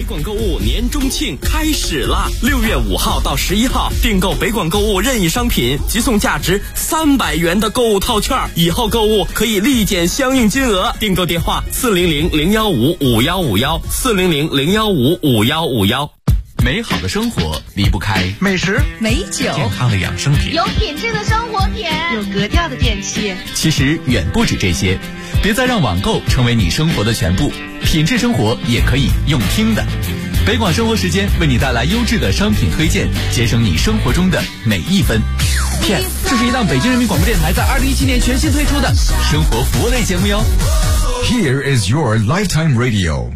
广购物年中庆开始啦！6月5号到11号，订购北广购物任意商品，即送价值300元的购物套券，以后购物可以立减相应金额。订购电话400-015-5151，400-015-5151。 美好的生活离不开美食、 美酒、 健康的养生品， 有品质的生活品， 有格调的电器。 其实远不止这些，别再让网购成为你生活的全部，品质生活也可以用听的。北广生活时间为你带来优质的商品推荐，节省你生活中的每一分。天，这是一档北京人民广播电台在2017年全新推出的生活服务类节目哟。 Here is your lifetime radio。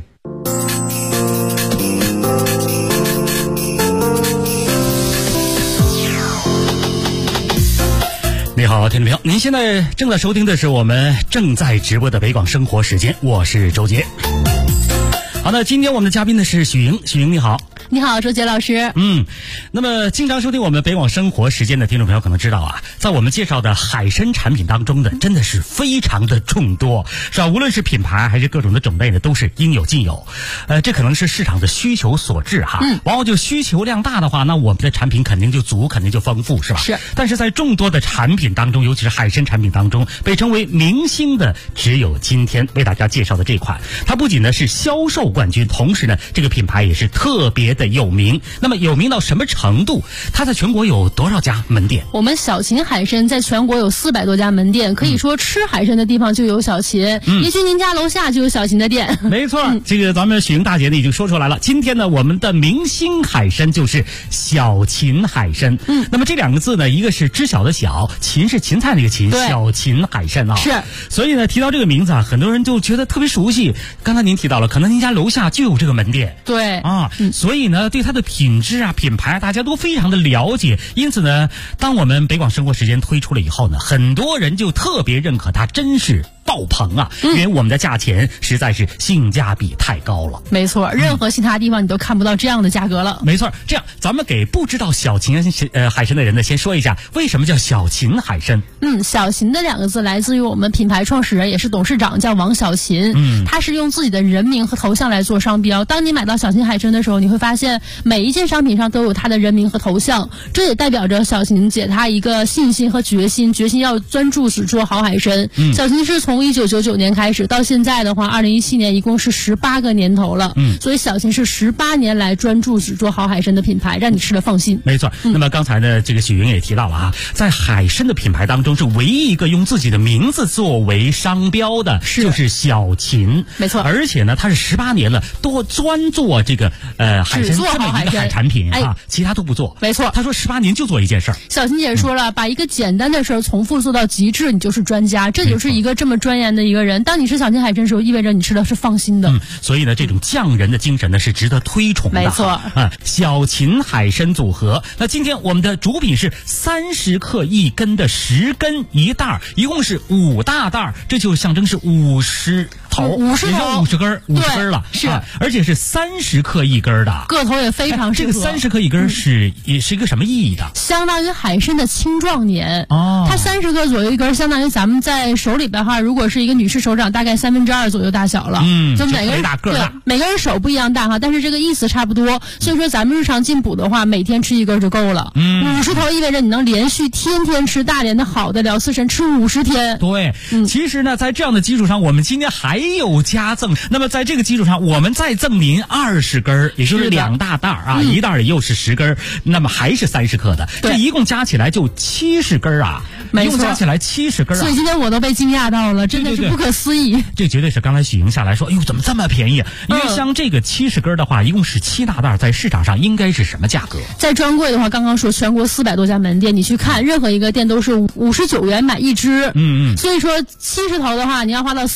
你好，听众朋友，您现在正在收听的是我们正在直播的北广生活时间，我是周杰。好，那今天我们的嘉宾呢是许莹，许莹你好。 你好，周杰老师。 那么经常收听我们北广生活时间的听众朋友可能知道啊，在我们介绍的海参产品当中呢，真的是非常的众多，是吧？无论是品牌还是各种的种类呢，都是应有尽有。这可能是市场的需求所致哈。往往就需求量大的话，那我们的产品肯定就足，肯定就丰富，是吧？ 是。 但是在众多的产品当中，尤其是海参产品当中，被称为明星的只有今天为大家介绍的这款，它不仅呢是销售冠军，同时呢这个品牌也是特别的有名。那么有名到什么程度？它在全国有多少家门店？ 我们小秦海参在全国有400多家门店，可以说吃海参的地方就有小秦，也许您家楼下就有小秦的店。 没错，这个咱们许莹大姐呢已经说出来了。今天呢，我们的明星海参就是小秦海参。那么这两个字呢，一个是知晓的晓，秦是芹菜那个秦，小秦海参啊。 是。 所以呢，提到这个名字啊，很多人就觉得特别熟悉。刚才您提到了，可能您家楼下就有这个门店。 对啊，所以呢，对它的品质啊、品牌啊，大家都非常的了解。因此呢，当我们北广生活时间推出了以后呢，很多人就特别认可它，真是爆棚啊！因为我们的价钱实在是性价比太高了。 没错，任何其他地方你都看不到这样的价格了。 没错，这样咱们给不知道小秦海参的人呢，先说一下为什么叫小秦海参。 小秦的2个字来自于我们品牌创始人也是董事长叫王小秦。他是用自己的人名和头像来做商标。当你买到小秦海参的时候，你会发现每一件商品上都有他的人名和头像，这也代表着小秦姐她一个信心和决心要专注只做好海参。小秦是从1999年开始到现在的话，2017年一共是18个年头了。所以小秦是18年来专注只做好海参的品牌，让你吃了放心。 没错。那么刚才呢，这个许莹也提到了啊，在海参的品牌当中，是唯一一个用自己的名字作为商标的，就是小秦。 没错。 而且呢，它是18年了，都专做这个海参这么一个海产品啊，其他都不做。 没错。 他说18年就做一件事儿。 小秦姐说了，把一个简单的事儿重复做到极致，你就是专家。这就是一个这么专研的一个人。当你吃小秦海参的时候，意味着你吃的是放心的。 所以呢，这种匠人的精神呢是值得推崇的。 没错。 小秦海参组合。那今天我们的主品是30克1根的10根1袋，一共是5大袋，这就象征是50头，也就50根，50根了。 是。 而且是30克1根的， 个头也非常适合。 这个30克1根也是一个什么意义的？ 相当于海参的青壮年。它30克左右1根，相当于咱们在手里边哈，如果是一个女士手掌，大概2/3左右大小了。就每个人每个人手不一样大哈，但是这个意思差不多。所以说咱们日常进补的话，每天吃1根就够了。50头意味着你能连续天天吃大连的好的辽刺参，吃50天。 对。其实呢，在这样的基础上，我们今天还有加赠。那么在这个基础上，我们再赠您20根，也就是2大袋啊，一袋又是10根，那么还是30克的，这一共加起来就70根啊。 没错， 一共加起来70根啊。 所以今天我都被惊讶到了，真的是不可思议。 这绝对是刚才许莹下来说，哎呦，怎么这么便宜？因为像这个70根的话，一共是7大袋，在市场上应该是什么价格？ 在专柜的话，刚刚说全国400多家门店，你去看任何一个店都是59元买1只。所以说70头的话，你要花到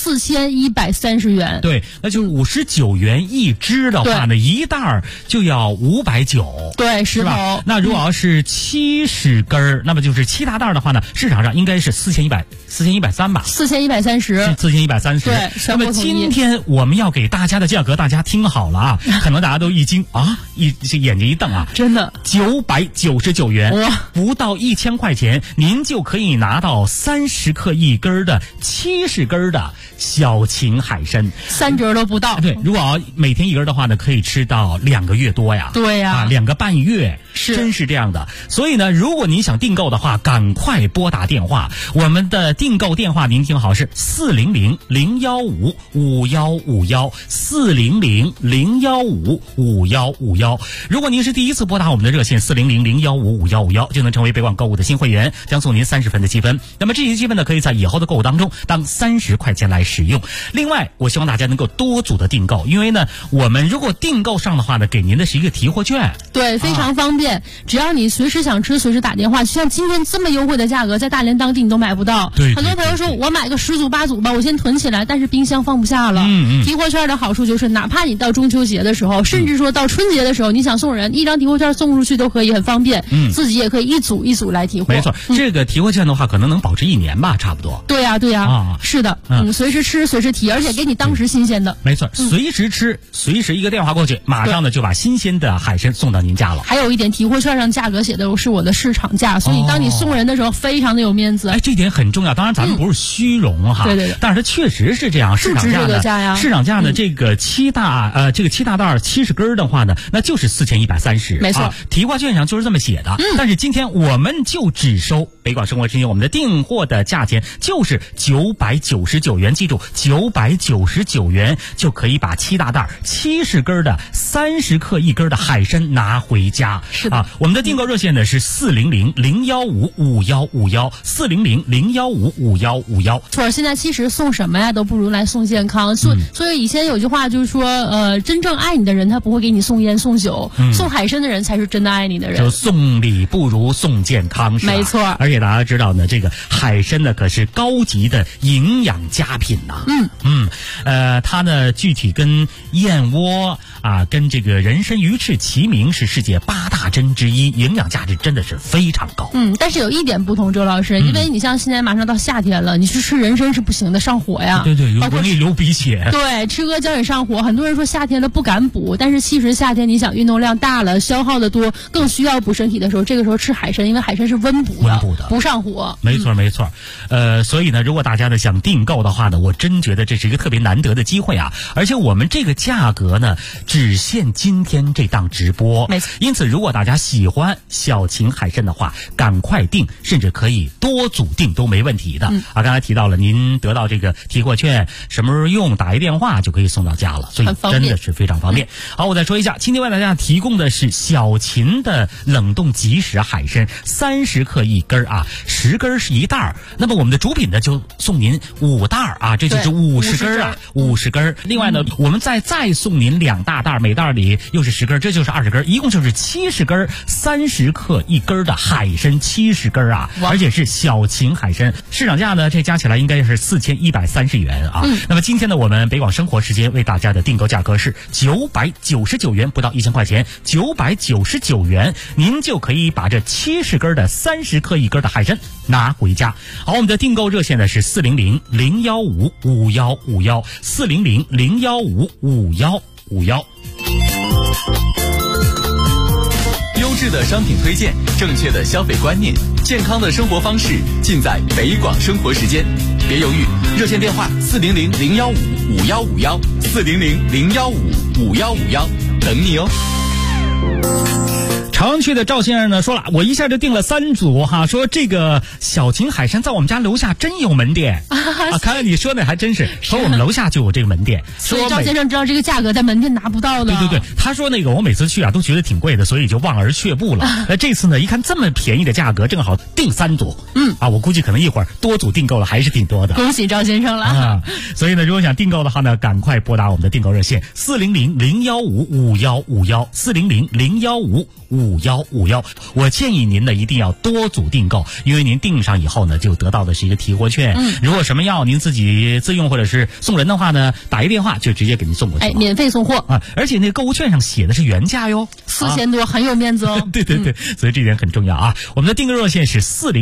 4130元。 对，那就59元1只的话呢，一袋就要590。 对，10头。 那如果要是70根，那么就是7大袋的话呢，是市场上应该是4130吧 4130，对。 那么今天我们要给大家的价格，大家听好了啊，可能大家都一惊啊，眼睛一瞪啊， 真的 999元，不到1000块钱，您就可以拿到30克一根的70根的小秦海参 ，3折都不到。 对，如果每天一根的话呢，可以吃到2个月多呀。 对呀 ，2个半月， 是真是这样的。所以呢，如果您想订购的话，赶快拨打电话，我们的订购电话您听好是400-015-5151，400-015-5151。如果您是第一次拨打我们的热线400-015-5151，就能成为北广购物的新会员，将送您30分的积分。那么这些积分呢，可以在以后的购物当中当30块钱来使用。另外，我希望大家能够多组的订购，因为呢，我们如果订购上的话呢，给您的是一个提货券， 对，非常方便。只要你随时想吃，随时打电话。像今天这么优惠的价格，在大连当地你都买不到。 对， 很多朋友说我买个10组8组吧，我先囤起来，但是冰箱放不下了。提货券的好处就是，哪怕你到中秋节的时候，甚至说到春节的时候，你想送人1张提货券送出去都可以，很方便。自己也可以一组一组来提货。 没错，这个提货券的话，可能能保值1年吧，差不多。 对呀，是的，随时吃随时提，而且给你当时新鲜的。 没错，随时吃，随时一个电话过去，马上呢就把新鲜的海参送到您家了。 还有一点，提货券上价格写的是我的市场价，所以当你送人的时候非常的有面子。 哎，这点很重要。当然，咱们不是虚荣哈， 对， 但是它确实是这样。市场价呢，市场价呢，这个7大袋70根的话呢，那就是4130。 没错， 提货券上就是这么写的。但是今天我们就只收北广生活之间我们的订货的价钱就是999元，记住999元就可以把7大袋70根的30克一根的海参拿回家。 是的， 我们的订购热线呢是400-015-5151，400-015-5151。 现在其实送什么呀都不如来送健康。所以以前有句话就是说，真正爱你的人他不会给你送烟送酒，送海参的人才是真的爱你的人。 就送礼不如送健康，是吧？ 没错。 而且大家知道呢，这个海参呢可是高级的营养佳品呐。它呢具体跟燕窝啊，跟这个人参、鱼翅齐名，是世界8大珍之一，营养价值真的是非常高。 但是有一点不同，周老师，因为你像现在马上到夏天了，你去吃人参是不行的，上火呀。 对，容易流鼻血。 对，吃阿胶也上火。很多人说夏天了不敢补，但是其实夏天你想运动量大了，消耗的多，更需要补身体的时候，这个时候吃海参，因为海参是温补的，不上火。 没错。所以呢，如果大家呢想订购的话呢，我真觉得这是一个特别难得的机会啊！而且我们这个价格呢，只限今天这档直播。 没错。 因此，如果大家喜欢小秦海参的话，赶快订，甚至可以多组订都没问题的。刚才提到了您得到这个提货券，什么时候用，打一电话就可以送到家了，所以真的是非常方便。好，我再说一下，今天为大家提供的是小秦的冷冻即食海参，30克一根啊，10根是1袋。那么我们的主品呢就送您5袋啊，这就是50根啊，50根。另外呢，我们再送您2大袋，每袋里又是10根，这就是20根，一共就是70根，30克一根的海参70根啊，而且是小秦海参，市场价呢这加起来应该是4130元啊。那么今天呢，我们北广生活时间为大家的订购价格是999元，不到1000块钱，999元您就可以把这70根的30克一根的海参拿回家。好，我们的订购热线呢是400-015-5151，400-015-5151。 优质的商品推荐，正确的消费观念，健康的生活方式，尽在北广生活时间。别犹豫，热线电话400-015-5151，400-015-5151，等你哦。 常去的赵先生呢说了，我一下就订了3组哈，说这个小秦海参在我们家楼下真有门店啊！看来你说的还真是，说我们楼下就有这个门店。 所以赵先生知道这个价格在门店拿不到的。 对，他说那个我每次去啊都觉得挺贵的，所以就望而却步了。这次呢一看这么便宜的价格，正好订3组。我估计可能一会儿多组订购了还是挺多的。 恭喜赵先生了啊！所以呢，如果想订购的话呢，赶快拨打我们的订购热线400-015-5151，400-015-5151。 5151。我建议您呢一定要多组订购，因为您订上以后呢，就得到的是一个提货券。如果什么药您自己自用或者是送人的话呢，打一电话就直接给您送过去了。 免费送货啊！而且那个购物券上写的是原价哟 ，4000多，很有面子哦。 对对对，所以这点很重要啊。我们的订购热线是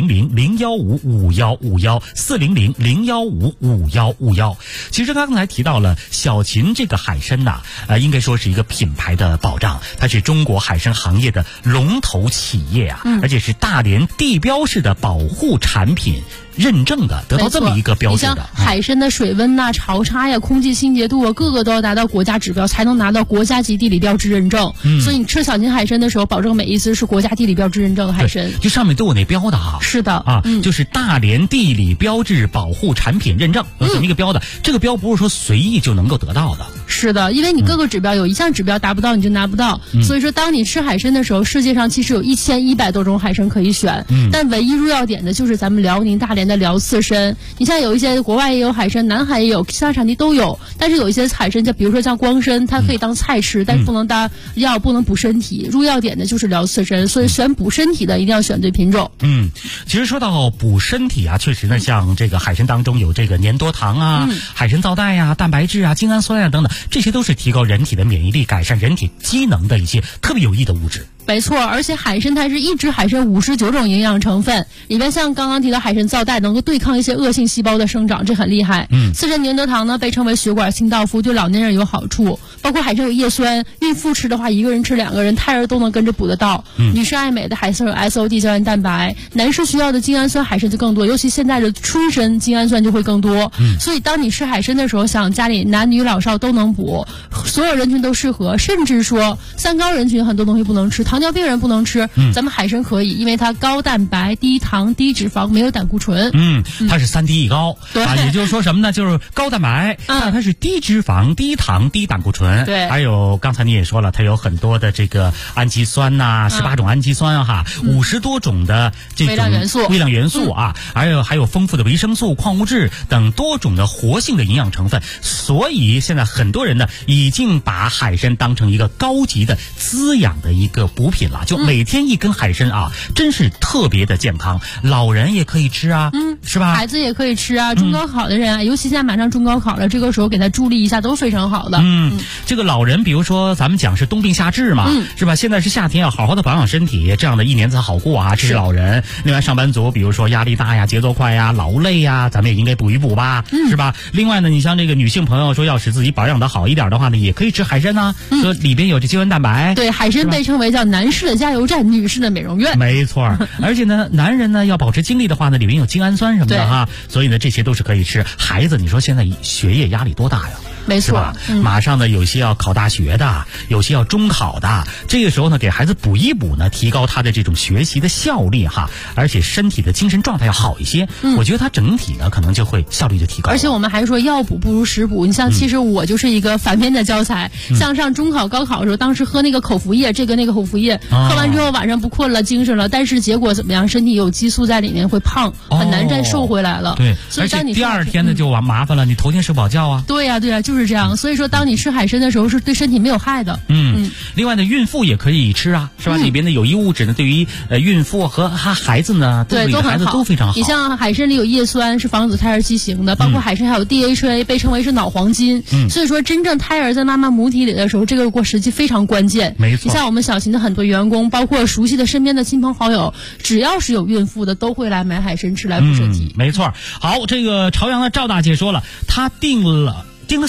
400-015-5151，400-015-5151。其实刚才提到了小秦这个海参呐，应该说是一个品牌的保障，它是中国海参行业的龙头企业啊，而且是大连地标式的保护产品认证的，得到这么一个标志的。 你像海参的水温呐、潮差呀、空气清洁度啊，各个都要达到国家指标，才能拿到国家级地理标志认证。所以你吃小秦海参的时候，保证每一只是国家地理标志认证的海参， 就上面都有那标的哈。 是的啊，就是大连地理标志保护产品认证，有这么一个标的。这个标不是说随意就能够得到的。 是的，因为你各个指标有一项指标达不到，你就拿不到。所以说，当你吃海参的时候，世界上其实有1100多种海参可以选，但唯一入药点的就是咱们辽宁大连的辽刺参。你像有一些国外也有海参，南海也有，其他产地都有。但是有一些海参，比如说像光参，它可以当菜吃，但是不能当药，不能补身体。入药点的就是辽刺参，所以选补身体的一定要选对品种。 其实说到补身体啊，确实呢，像这个海参当中有这个粘多糖啊、海参皂苷呀、蛋白质啊、精氨酸啊等等，这些都是提高人体的免疫力、改善人体机能的一些特别有益的物质。 没错，而且海参它是一只海参59种营养成分，里面像刚刚提到海参皂苷能够对抗一些恶性细胞的生长，这很厉害。刺参粘多糖呢被称为血管清道夫，对老年人有好处。包括海参有叶酸，孕妇吃的话，一个人吃2个人，胎儿都能跟着补得到。女士爱美的海参有 SOD 胶原蛋白，男士需要的精氨酸海参就更多，尤其现在的春参精氨酸就会更多。所以当你吃海参的时候，想家里男女老少都能补，所有人群都适合，甚至说三高人群很多东西不能吃，糖尿病人不能吃，咱们海参可以，因为它高蛋白、低糖、低脂肪，没有胆固醇。 它是3低一高啊，也就是说什么呢？就是高蛋白，它是低脂肪、低糖、低胆固醇。 对， 还有刚才你也说了，它有很多的这个氨基酸呐，18种氨基酸哈，50多种的这种微量元素啊，还有丰富的维生素、矿物质等多种的活性的营养成分。所以现在很多人呢，已经把海参当成一个高级的滋养的一个补品了，就每天一根海参啊，真是特别的健康。老人也可以吃啊，是吧？ 孩子也可以吃啊，中高考的人啊，尤其现在马上中高考了，这个时候给他助力一下都非常好的。 这个老人，比如说咱们讲是冬病夏治嘛，是吧？现在是夏天，要好好的保养身体，这样的一年才好过啊。这是老人。另外上班族，比如说压力大呀、节奏快呀、劳累呀，咱们也应该补一补吧，是吧？另外呢，你像这个女性朋友说要使自己保养的好一点的话呢，也可以吃海参呐，说里边有这胶原蛋白。 对，海参被称为叫男士的加油站，女士的美容院。 没错，而且呢，男人呢要保持精力的话呢，里面有精氨酸什么的哈，所以呢这些都是可以吃。孩子，你说现在学业压力多大呀？ 没错， 马上呢有些要考大学的，有些要中考的，这个时候呢给孩子补一补呢，提高他的这种学习的效率哈，而且身体的精神状态要好一些。我觉得他整体呢可能就会效率就提高了。 而且我们还说药补不如食补，你像其实我就是一个反面的教材，像上中考高考的时候，当时喝那个口服液，这个那个口服液，喝完之后晚上不困了，精神了，但是结果怎么样？身体有激素在里面，会胖，很难再瘦回来了。 对， 所以当你第二天呢就麻烦了，你头天睡不好觉啊。 对呀，就是这样。所以说，当你吃海参的时候，是对身体没有害的。 另外呢，孕妇也可以吃啊，是吧？里边的有益物质呢，对于孕妇和孩子呢， 对都很好， 都非常好。 你像海参里有叶酸，是防止胎儿畸形的，包括海参还有 DHA，被称为是脑黄金。所以说，真正胎儿在妈妈母体里的时候，这个时期非常关键。 没错。 你像我们小秦的很多员工，包括熟悉的身边的亲朋好友，只要是有孕妇的，都会来买海参吃来补身体。 没错。好，这个朝阳的赵大姐说了，她订了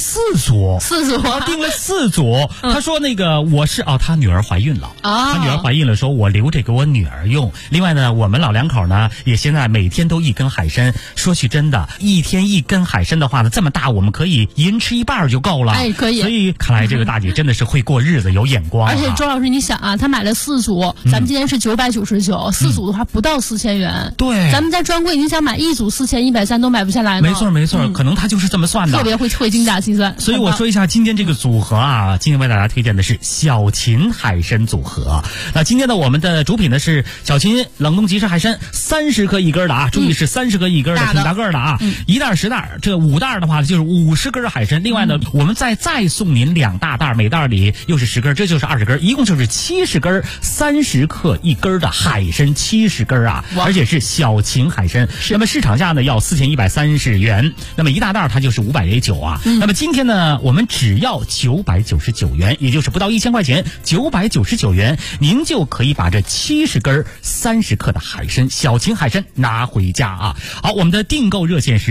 4组，订了4组。他说那个我是他女儿怀孕了他女儿怀孕了，说我留着给我女儿用。另外呢，我们老两口呢也现在每天都1根海参。说句真的，一天1根海参的话呢，这么大我们可以一人吃一半就够了。 可以。 所以看来这个大姐真的是会过日子，有眼光。 而且周老师，你想啊，她买了4组，咱们今天是999，4组的话不到4000元。 对。 咱们在专柜，你想买1组4130都买不下来呢。 没错，可能她就是这么算的。 特别会经济。 加心酸。 所以我说一下今天这个组合啊，今天为大家推荐的是小秦海参组合。那今天呢，我们的主品呢是小秦冷冻即食海参，30克一根的啊，注意是30克一根的，挺大个的啊，一袋10袋，这5袋的话就是50根海参。另外呢，我们再送您2大袋，每袋里又是10根，这就是20根，一共就是70根，30克一根的海参70根啊，而且是小秦海参。那么市场价呢要4130元，那么一大袋它就是509啊。那么今天呢，我们只要999元，也就是不到1000块钱，999元，您就可以把这70根30克的海参小秦海参拿回家啊。好，我们的订购热线是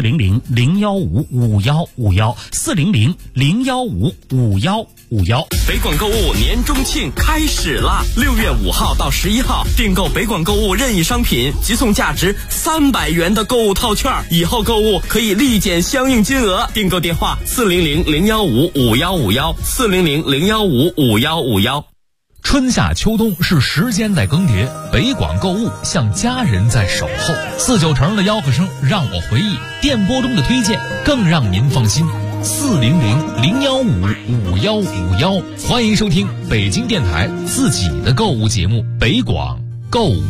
400-015-5151，400-015-5151。 北广购物年中庆开始啦！6月5号到11号，订购北广购物任意商品，即送价值300元的购物套券，以后购物可以立减相应金额。订购电话400-015-5151，400-015-5151。 春夏秋冬是时间在更迭，北广购物像家人在守候。49城的吆喝声让我回忆，电波中的推荐更让您放心。400-015-5151，欢迎收听北京电台自己的购物节目《北广购物》。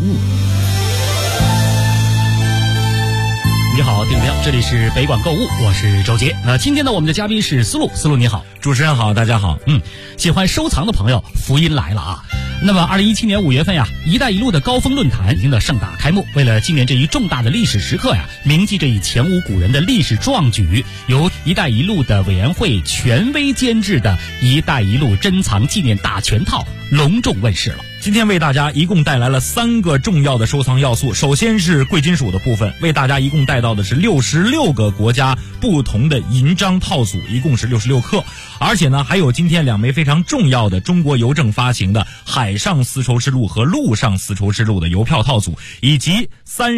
你好，听众朋友，这里是北广购物，我是周杰。今天呢，我们的嘉宾是思路，思路你好。 主持人好，大家好。 喜欢收藏的朋友，福音来了啊！那么2017年5月份呀，一带一路的高峰论坛已经的盛大开幕。为了纪念这一重大的历史时刻呀，铭记这一前无古人的历史壮举，由一带一路的委员会权威监制的一带一路珍藏纪念大全套隆重问世了。 今天为大家一共带来了3个重要的收藏要素。首先是贵金属的部分，为大家一共带到的是66个国家不同的银章套组，一共是66克。而且呢，还有今天2枚非常重要的中国邮政发行的海上丝绸之路和陆上丝绸之路的邮票套组，以及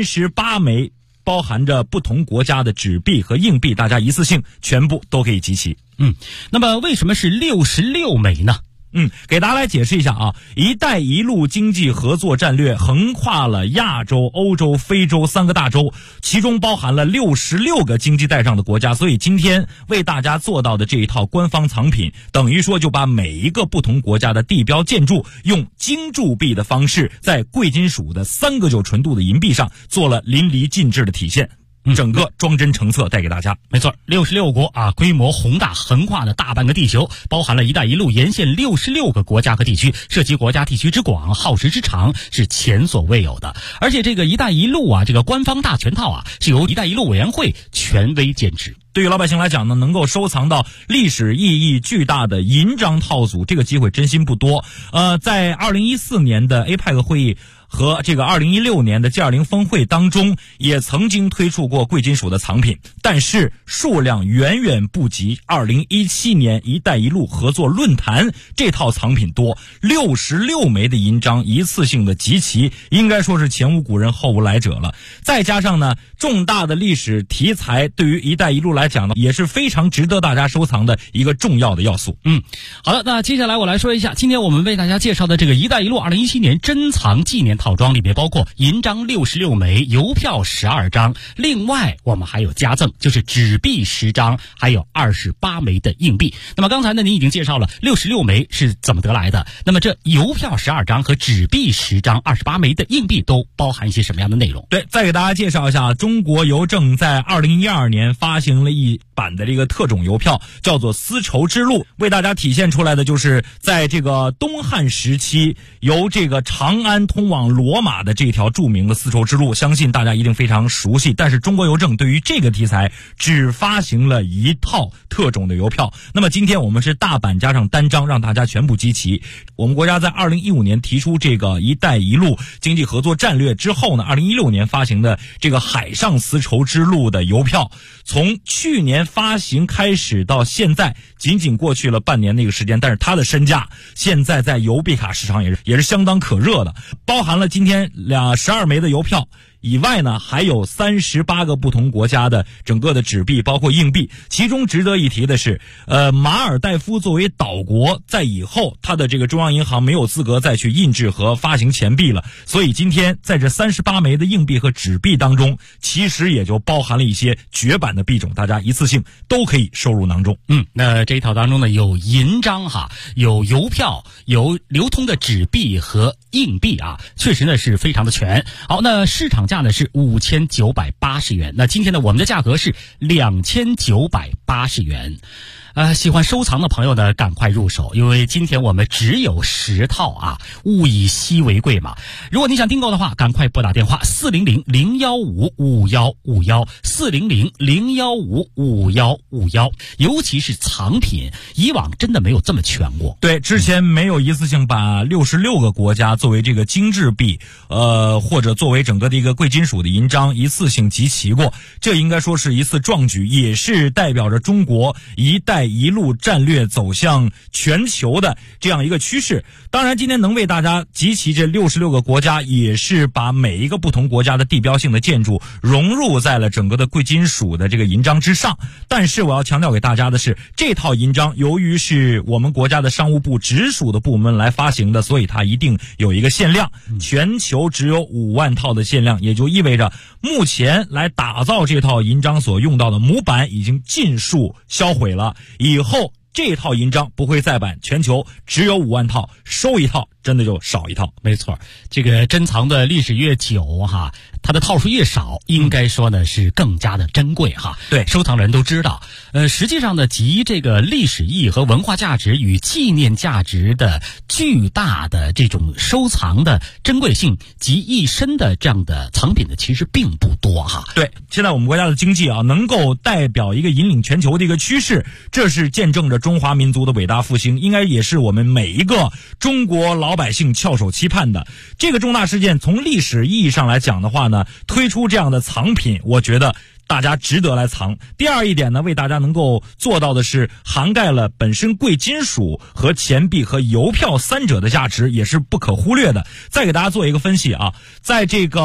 38枚包含着不同国家的纸币和硬币，大家一次性全部都可以集齐。 那么为什么是66枚呢？ 给大家来解释一下啊，一带一路经济合作战略横跨了亚洲、欧洲、非洲3个大洲，其中包含了66个经济带上的国家，所以今天为大家做到的这一套官方藏品，等于说就把每一个不同国家的地标建筑用精铸币的方式，在贵金属的3个9纯度的银币上做了淋漓尽致的体现。整个装帧成册带给大家。 没错，66国啊，规模宏大，横跨了大半个地球，包含了一带一路沿线66个国家和地区，涉及国家地区之广，耗时之长是前所未有的。而且这个一带一路啊，这个官方大全套啊，是由一带一路委员会权威监制。 对于老百姓来讲呢，能够收藏到历史意义巨大的银章套组，这个机会真心不多。在2014年的 APEC 会议和这个2016年的 G20 峰会当中，也曾经推出过贵金属的藏品，但是数量远远不及2017年一带一路合作论坛这套藏品多。66枚的银章一次性的集齐，应该说是前无古人后无来者了。再加上呢，重大的历史题材对于一带一路来讲呢，也是非常值得大家收藏的一个重要的要素。 好的，那接下来我来说一下，今天我们为大家介绍的这个一带一路2017年珍藏纪念套装里面包括银章66枚，邮票12张，另外我们还有加赠，就是纸币10张，还有28枚的硬币。那么刚才呢，您已经介绍了66枚是怎么得来的，那么这邮票12张和纸币10张、28枚的硬币都包含一些什么样的内容？ 对，再给大家介绍一下，中国邮政在2012年发行了一版的这个特种邮票，叫做丝绸之路，为大家体现出来的就是在这个东汉时期由这个长安通往罗马的这条著名的丝绸之路，相信大家一定非常熟悉。但是中国邮政对于这个题材只发行了一套特种的邮票，那么今天我们是大版加上单张，让大家全部集齐。我们国家在2015年提出这个一带一路经济合作战略之后呢，2016年发行的这个海上丝绸之路的邮票，从去年发行开始到现在仅仅过去了半年那个时间，但是它的身价现在在邮币卡市场也是相当可热的，包含了今天12枚的邮票， 以外呢，还有38个不同国家的整个的纸币，包括硬币。其中值得一提的是，马尔代夫作为岛国，在以后它的这个中央银行没有资格再去印制和发行钱币了，所以今天在这38枚的硬币和纸币当中，其实也就包含了一些绝版的币种，大家一次性都可以收入囊中。 那这一套当中呢，有银章有邮票，有流通的纸币和硬币啊，确实呢是非常的全。好，那市场价呢是5980元，那今天呢我们的价格是2980元。喜欢收藏的朋友呢，赶快入手，因为今天我们只有10套啊，物以稀为贵嘛。如果你想订购的话，赶快拨打电话400-015-5151，400-015-5151，尤其是藏品，以往真的没有这么全过。 对，之前没有一次性把66个国家作为这个精致币，或者作为整个的一个贵金属的银章一次性集齐过，这应该说是一次壮举，也是代表着中国一带一路战略走向全球的这样一个趋势。当然今天能为大家集齐这66个国家，也是把每一个不同国家的地标性的建筑融入在了整个的贵金属的这个银章之上。但是我要强调给大家的是，这套银章由于是我们国家的商务部直属的部门来发行的，所以它一定有一个限量，全球只有5万套的限量，也就意味着目前来打造这套银章所用到的模板已经尽数销毁了，以后这套银章不会再版，全球只有5万套，收一套真的就少一套。 没错，这个珍藏的历史越久它的套数越少，应该说呢是更加的珍贵对， 收藏人都知道。实际上呢，集这个历史意义和文化价值与纪念价值的巨大的这种收藏的珍贵性集一身的这样的藏品呢，其实并不多对，现在我们国家的经济能够代表一个引领全球的一个趋势，这是见证着中华民族的伟大复兴，应该也是我们每一个中国老百姓翘首期盼的。这个重大事件从历史意义上来讲的话呢，推出这样的藏品，我觉得大家值得来藏。第二一点呢，为大家能够做到的是涵盖了本身贵金属和钱币和邮票三者的价值，也是不可忽略的。再给大家做一个分析在这个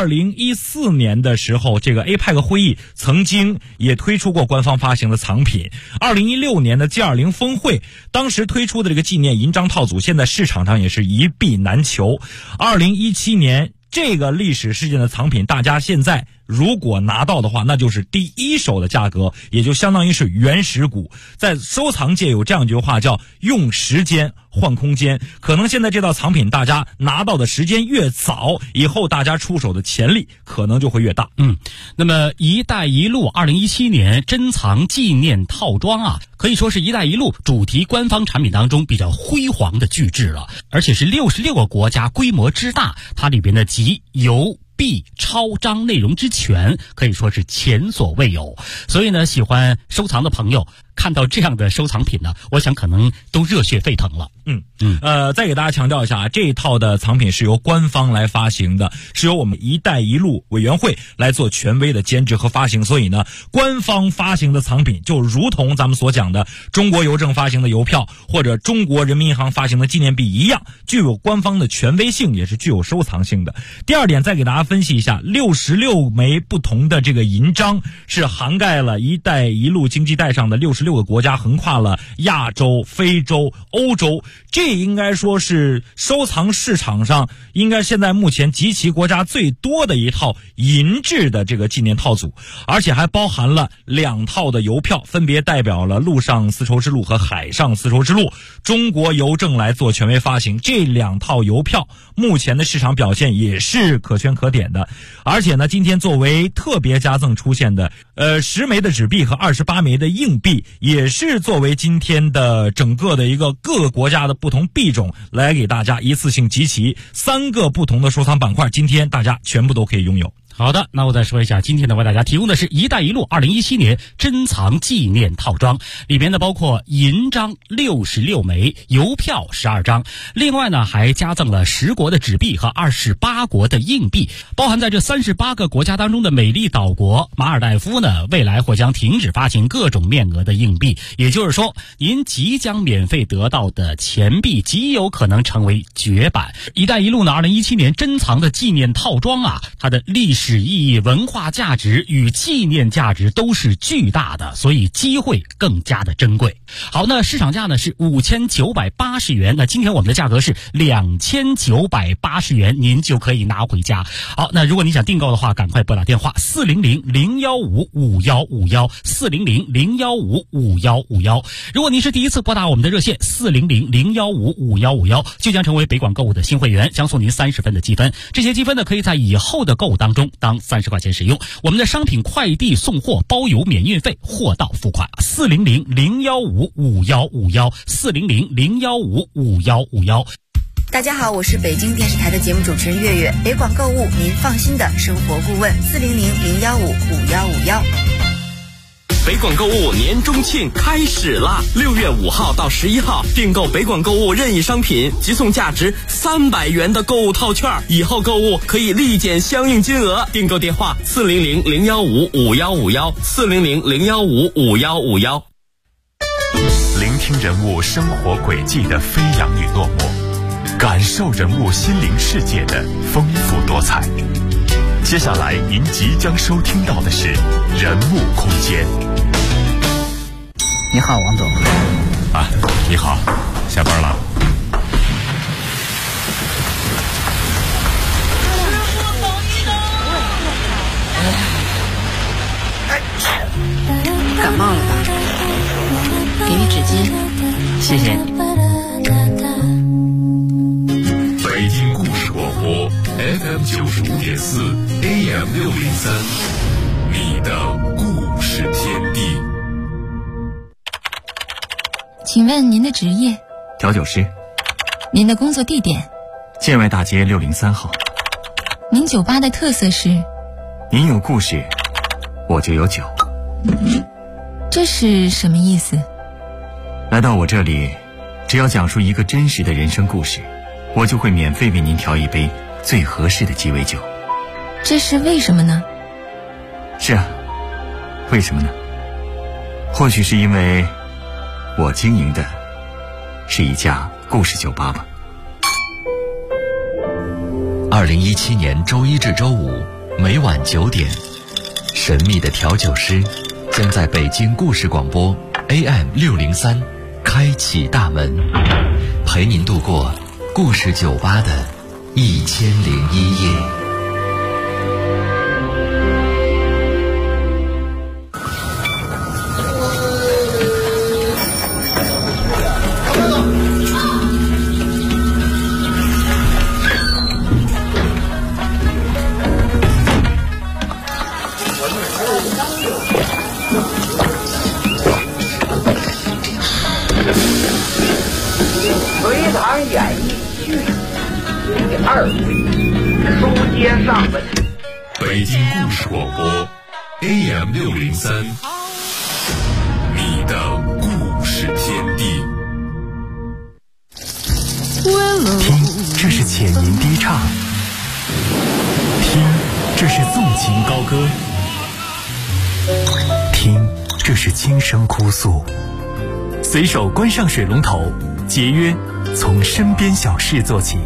2014年的时候，这个 APEC 会议曾经也推出过官方发行的藏品。2016年的 G20 峰会当时推出的这个纪念银章套组，现在市场上也是一币难求。2017年这个历史事件的藏品，大家现在如果拿到的话，那就是第一手的价格，也就相当于是原始股。在收藏界有这样一句话叫用时间换空间，可能现在这套藏品大家拿到的时间越早，以后大家出手的潜力可能就会越大。 那么一带一路2017年珍藏纪念套装可以说是一带一路主题官方产品当中比较辉煌的巨制了，而且是66个国家，规模之大，它里边的集邮币超章内容之全，可以说是前所未有。所以呢，喜欢收藏的朋友看到这样的收藏品呢，我想可能都热血沸腾了。 再给大家强调一下这一套的藏品是由官方来发行的，是由我们一带一路委员会来做权威的监制和发行，所以呢，官方发行的藏品就如同咱们所讲的中国邮政发行的邮票或者中国人民银行发行的纪念币一样，具有官方的权威性，也是具有收藏性的。第二点，再给大家分析一下66枚不同的这个银章是涵盖了一带一路经济带上的66个国家，横跨了亚洲、非洲、欧洲，这应该说是收藏市场上应该现在目前集齐国家最多的一套银质的这个纪念套组，而且还包含了2套的邮票，分别代表了陆上丝绸之路和海上丝绸之路，中国邮政来做权威发行。这2套邮票目前的市场表现也是可圈可点的，而且呢，今天作为特别加赠出现的10枚的纸币和28枚的硬币，也是作为今天的整个的一个各个国家的不同币种来给大家一次性集齐3个不同的收藏板块，今天大家全部都可以拥有。 好的，那我再说一下，今天呢为大家提供的是一带一路2017年珍藏纪念套装，里边呢包括银章66枚，邮票12张，另外呢还加赠了10国的纸币和28国的硬币。包含在这38个国家当中的美丽岛国马尔代夫呢，未来或将停止发行各种面额的硬币，也就是说您即将免费得到的钱币极有可能成为绝版。一带一路呢2017年珍藏的纪念套装它的历史史意义、文化价值与纪念价值都是巨大的，所以机会更加的珍贵。好，那市场价呢是5980元，那今天我们的价格是2980元，您就可以拿回家。好，那如果你想订购的话，赶快拨打电话400-015-5151 400-015-5151。如果您是第一次拨打我们的热线400-015-5151，就将成为北广购物的新会员，将送您30分的积分。这些积分呢，可以在以后的购物当中当30块钱使用。我们的商品快递送货包邮免运费，货到付款。400-015-5151 400-015-5151。 大家好，我是北京电视台的节目主持人月月，北广购物您放心的生活顾问，400-015-5151。 北广购物年中庆开始啦！6月5号到11号，订购北广购物任意商品，即送价值300元的购物套券，以后购物可以立减相应金额。订购电话400-015-5151 400-015-5151。 聆听人物生活轨迹的飞扬与落寞，感受人物心灵世界的丰富多彩。接下来您即将收听到的是人物空间。 你好，王总。 啊，你好，下班了。 感冒了吧？给你纸巾。 谢谢你。 北京故事广播 FM95.4 AM603， 你的故事天地。 请问您的职业？ 调酒师。 您的工作地点？ 建外大街603号。 您酒吧的特色是？ 您有故事，我就有酒。 这是什么意思？ 来到我这里，只要讲述一个真实的人生故事，我就会免费为您调一杯最合适的鸡尾酒。 这是为什么呢？ 是啊，为什么呢？或许是因为我经营的是一家故事酒吧吧。 2017年周一至周五每晚9点，神秘的调酒师将在北京故事广播 AM603 开启大门，陪您度过故事酒吧的1001夜。 隋唐演义续第2回，书接上文。 北京故事广播 AM603， 你的故事天地。 听，这是浅吟低唱；听，这是纵情高歌；听，这是轻声哭诉。随手关上水龙头，节约从身边小事做起。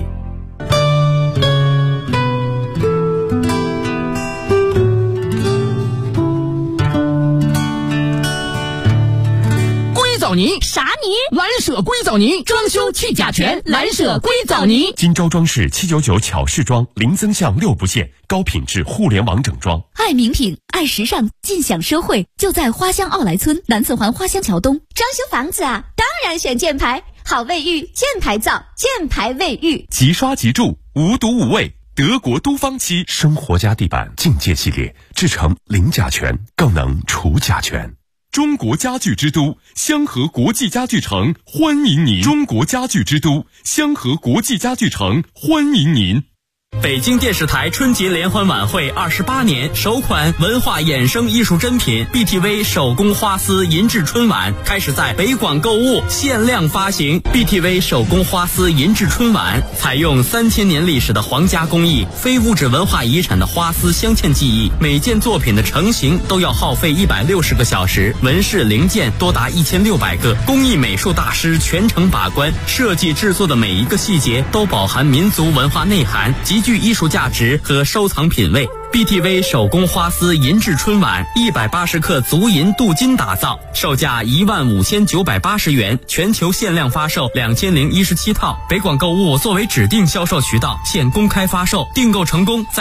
硅藻泥啥泥？ 蓝舍硅藻泥，装修去甲醛，蓝舍硅藻泥。 金州装饰799巧饰装，零增项6不限，高品质互联网整装。 爱名品，爱时尚，尽享奢惠，就在花乡奥莱村南四环花乡桥东。装修房子啊，当然选箭牌，好卫浴，箭牌造，箭牌卫浴。 即刷即住，无毒无味。德国都芳漆生活家地板境界系列，制成零甲醛，更能除甲醛。中国家具之都香河国际家具城欢迎您！中国家具之都香河国际家具城欢迎您！ 北京电视台春节联欢晚会28年首款文化衍生艺术珍品 BTV 手工花丝银质春晚开始在北广购物限量发行。 BTV 手工花丝银质春晚采用3000年历史的皇家工艺，非物质文化遗产的花丝镶嵌技艺，每件作品的成型都要耗费160个小时，纹饰零件多达1600个，工艺美术大师全程把关，设计制作的每一个细节都饱含民族文化内涵，即极具艺术价值和收藏品味。BTV 手工花丝银质春晚180克足银镀金打造，售价15980元，全球限量发售2017套。北广购物作为指定销售渠道，现公开发售，订购成功再